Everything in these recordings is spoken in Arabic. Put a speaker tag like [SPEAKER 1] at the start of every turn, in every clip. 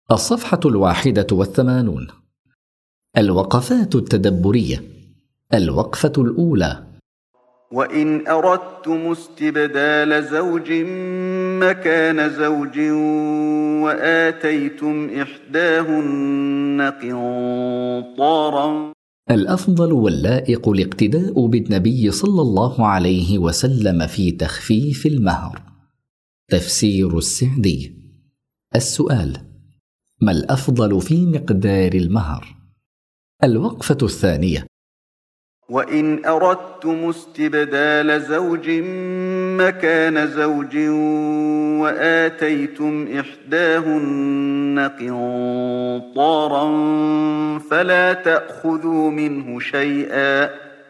[SPEAKER 1] الصفحة 81. الوقفات التدبرية. الوقفة الأولى:
[SPEAKER 2] وإن أردتم استبدال زوج مكان زوج وآتيتم إحداهن قنطارا.
[SPEAKER 1] الأفضل واللائق الاقتداء بالنبي صلى الله عليه وسلم في تخفيف المهر. تفسير السعدي. السؤال: ما الأفضل في مقدار المهر؟ الوقفة الثانية:
[SPEAKER 2] وإن أردتم استبدال زوج مكان زوج وآتيتم إحداهن قنطارا فلا تأخذوا منه شيئا،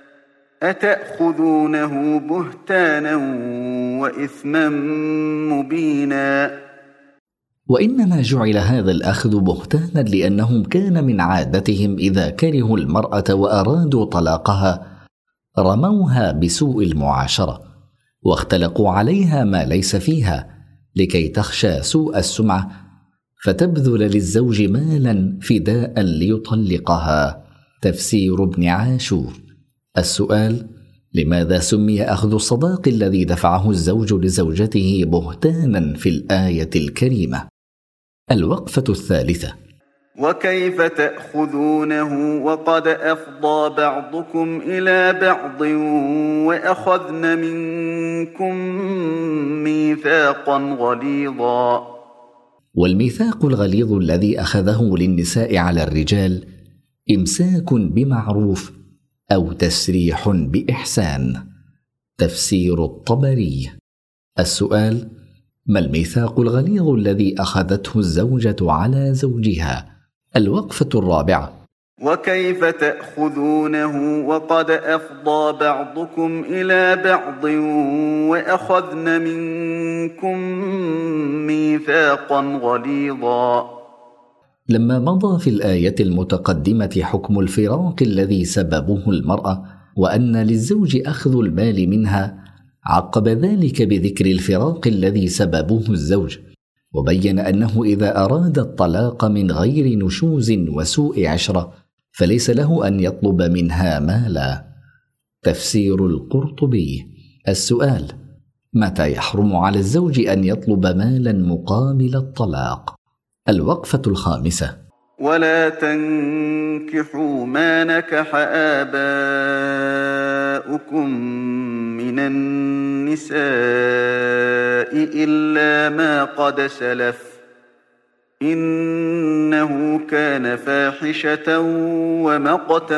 [SPEAKER 2] أتأخذونه بهتانا وإثما مبينا.
[SPEAKER 1] وإنما جعل هذا الأخذ بهتانا لأنهم كان من عادتهم إذا كرهوا المرأة وأرادوا طلاقها رموها بسوء المعاشرة واختلقوا عليها ما ليس فيها لكي تخشى سوء السمعة فتبذل للزوج مالا فداء ليطلقها. تفسير ابن عاشور. السؤال: لماذا سمي أخذ الصداق الذي دفعه الزوج لزوجته بهتانا في الآية الكريمة؟ الوقفة الثالثة:
[SPEAKER 2] وكيف تأخذونه وقد أفضى بعضكم إلى بعض وأخذن منكم ميثاقا غليظا.
[SPEAKER 1] والميثاق الغليظ الذي أخذه للنساء على الرجال إمساك بمعروف أو تسريح بإحسان. تفسير الطبري. السؤال: ما الميثاق الغليظ الذي أخذته الزوجة على زوجها؟ الوقفة الرابعة:
[SPEAKER 2] وكيف تأخذونه وقد أفضى بعضكم إلى بعض وأخذن منكم ميثاقا غليظا.
[SPEAKER 1] لما مضى في الآية المتقدمة حكم الفراق الذي سببه المرأة وأن للزوج أخذ المال منها، عقب ذلك بذكر الفراق الذي سببه الزوج، وبين أنه إذا أراد الطلاق من غير نشوز وسوء عشرة فليس له أن يطلب منها مالا. تفسير القرطبي. السؤال: متى يحرم على الزوج أن يطلب مالا مقابل الطلاق؟ الوقفة الخامسة:
[SPEAKER 2] ولا تنكحوا ما نكح آباؤكم من النساء إلا ما قد سلف، إنه كان فاحشة ومقتا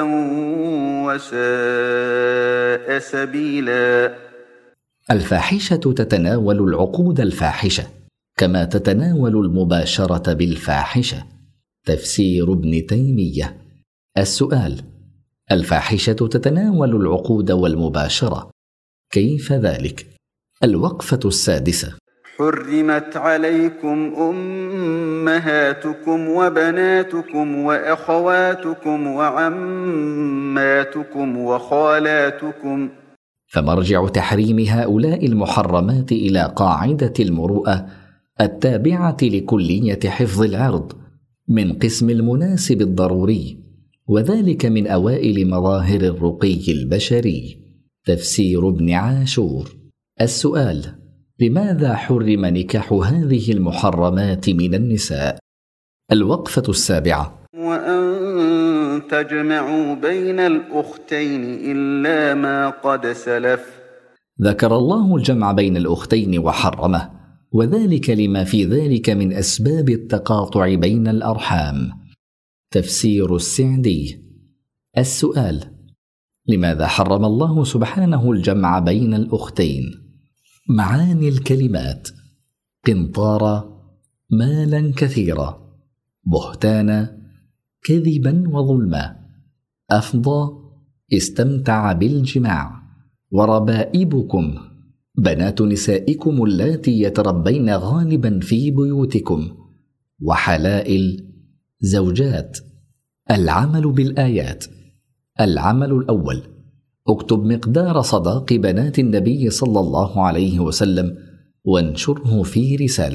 [SPEAKER 2] وساء سبيلا.
[SPEAKER 1] الفاحشة تتناول العقود الفاحشة كما تتناول المباشرة بالفاحشة. تفسير ابن تيمية. السؤال: الفاحشة تتناول العقود والمباشرة، كيف ذلك؟ الوقفة السادسة:
[SPEAKER 2] حرمت عليكم أمهاتكم وبناتكم وأخواتكم وعماتكم وخالاتكم.
[SPEAKER 1] فمرجع تحريم هؤلاء المحرمات إلى قاعدة المروءة التابعة لكلية حفظ العرض من قسم المناسب الضروري، وذلك من أوائل مظاهر الرقي البشري. تفسير ابن عاشور. السؤال: لماذا حرم نكاح هذه المحرمات من النساء؟ الوقفة السابعة:
[SPEAKER 2] وأن تجمعوا بين الأختين إلا ما قد سلف.
[SPEAKER 1] ذكر الله الجمع بين الأختين وحرمه، وذلك لما في ذلك من أسباب التقاطع بين الأرحام. تفسير السعدي. السؤال: لماذا حرم الله سبحانه الجمع بين الأختين؟ معاني الكلمات: قنطارا مالا كثيرا، بهتانا كذبا وظلما، أفضى استمتع بالجماع، وربائبكم بنات نسائكم اللاتي يتربين غالبا في بيوتكم، وحلائل زوجات. العمل بالآيات. العمل الأول: اكتب مقدار صداق بنات النبي صلى الله عليه وسلم وانشره في رسالة.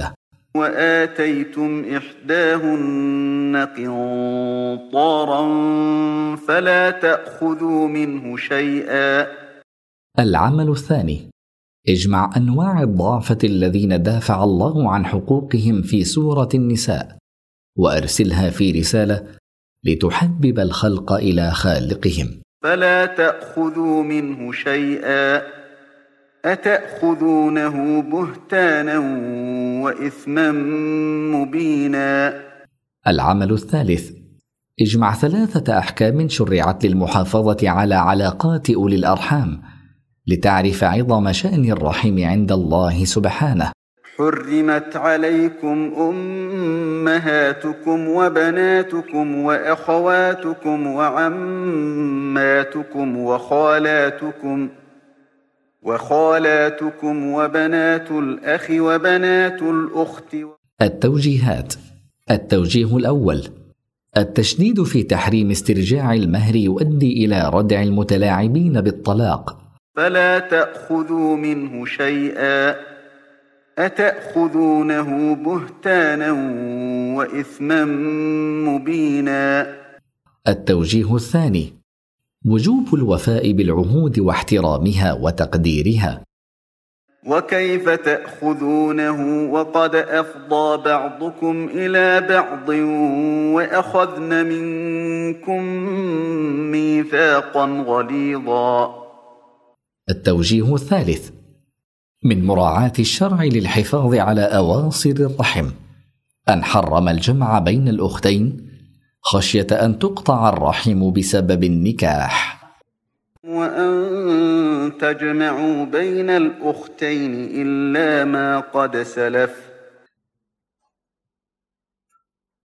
[SPEAKER 2] وآتيتم إحداهن قنطارا فلا تأخذوا منه شيئا.
[SPEAKER 1] العمل الثاني: اجمع أنواع الضعفة الذين دافع الله عن حقوقهم في سورة النساء، وأرسلها في رسالة لتحبب الخلق إلى خالقهم.
[SPEAKER 2] فلا تأخذوا منه شيئا أتأخذونه بهتانا وإثما مبينا.
[SPEAKER 1] العمل الثالث: اجمع 3 أحكام شرعت للمحافظة على علاقات أولي الأرحام، لتعرف عظم شأن الرحم عند الله سبحانه.
[SPEAKER 2] حرمت عليكم أمهاتكم وبناتكم وأخواتكم وعماتكم وخالاتكم وبنات الأخ وبنات الأخت.
[SPEAKER 1] التوجيهات: التوجيه الأول: التشديد في تحريم استرجاع المهر يؤدي إلى ردع المتلاعبين بالطلاق.
[SPEAKER 2] فلا تأخذوا منه شيئا أتأخذونه بهتانا وإثما مبينا.
[SPEAKER 1] التوجيه الثاني: وجوب الوفاء بالعهود واحترامها وتقديرها.
[SPEAKER 2] وكيف تأخذونه وقد أفضى بعضكم إلى بعض وأخذن منكم ميثاقا غليظا.
[SPEAKER 1] التوجيه الثالث: من مراعاة الشرع للحفاظ على أواصر الرحم أن حرم الجمع بين الأختين خشية أن تقطع الرحم بسبب النكاح.
[SPEAKER 2] وأن تجمعوا بين الأختين إلا ما قد سلف